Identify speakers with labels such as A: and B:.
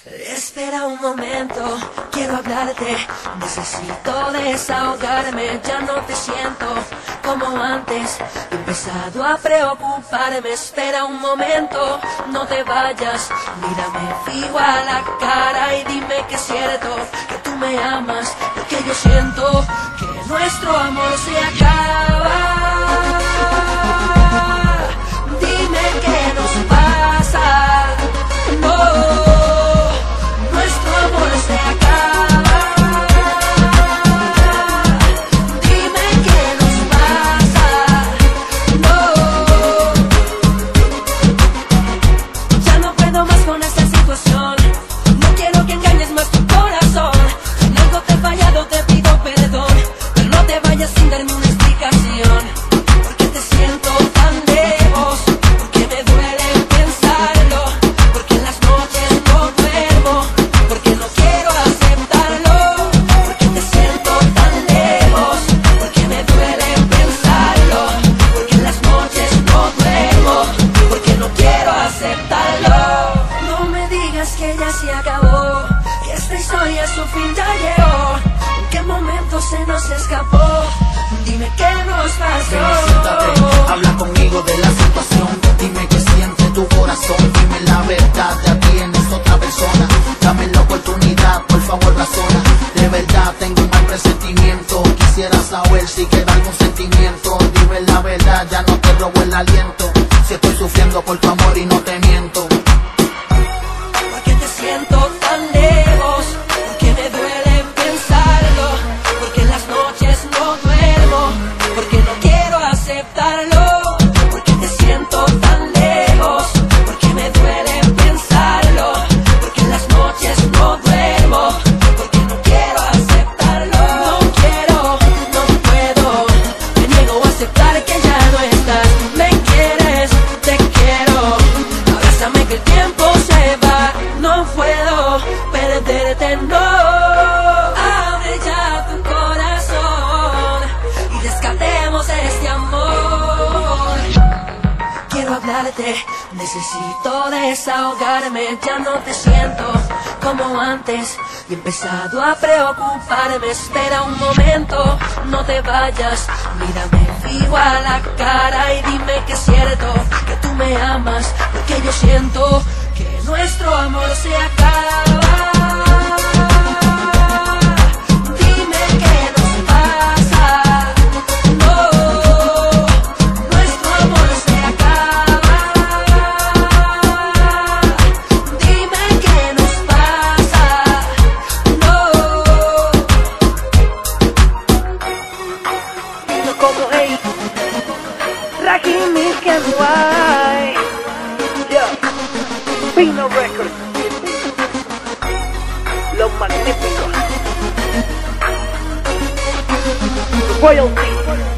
A: Espera un momento, quiero hablarte. Necesito desahogarme, ya no te siento como antes. He empezado a preocuparme. Espera un momento, no te vayas. Mírame fijo a la cara y dime que es cierto que tú me amas, porque yo siento que nuestro amor se acaba. Dime qué nos pasa. No, nuestro amor se acaba. Dime qué nos pasa. No, ya no puedo más con esta situación. No quiero que engañes más tu corazón. Si algo te he fallado te pido perdón, pero no te vayas sin darme una explicación. Porque te siento tan lejos, porque me duele pensarlo, porque en las noches no duermo, porque no quiero aceptarlo. Porque te siento tan lejos, porque me duele pensarlo, porque en las noches no duermo, porque no quiero aceptarlo. No me digas que ya se acabó, que esta historia su fin ya llegó. ¿En qué momento se nos escapó? Dime qué nos pasó.
B: Ven, siéntate, habla conmigo de la situación. Dime qué siente tu corazón. Dime la verdad, ya tienes otra persona. Dame la oportunidad, por favor razona. De verdad tengo un mal presentimiento. Quisiera saber si queda algún sentimiento. Dime la verdad, ya no te robo el aliento. Si estoy sufriendo por tu amor y no te miento.
A: Porque te siento tan lejos, porque me duele pensarlo, porque en las noches no duermo, porque no quiero aceptarlo. Porque te siento tan lejos, porque me duele pensarlo, porque en las noches no duermo, porque no quiero aceptarlo. No quiero, no puedo, me niego a aceptar que ya no estás. Me quieres, te quiero, abrázame que el tiempo se va. No puedo perderte, no. Abre ya tu corazón y descartemos este amor. Quiero hablarte, necesito desahogarme. Ya no te siento como antes y he empezado a preocuparme. Espera un momento, no te vayas. Mírame fijo a la cara y dime que es cierto que tú me amas, porque yo siento que nuestro amor se acaba. Dime qué nos pasa. No, nuestro amor se acaba. Dime qué nos pasa. No.
C: No como hey, Rakim Milk and White, yeah, Pino Records, los magníficos, Royalty.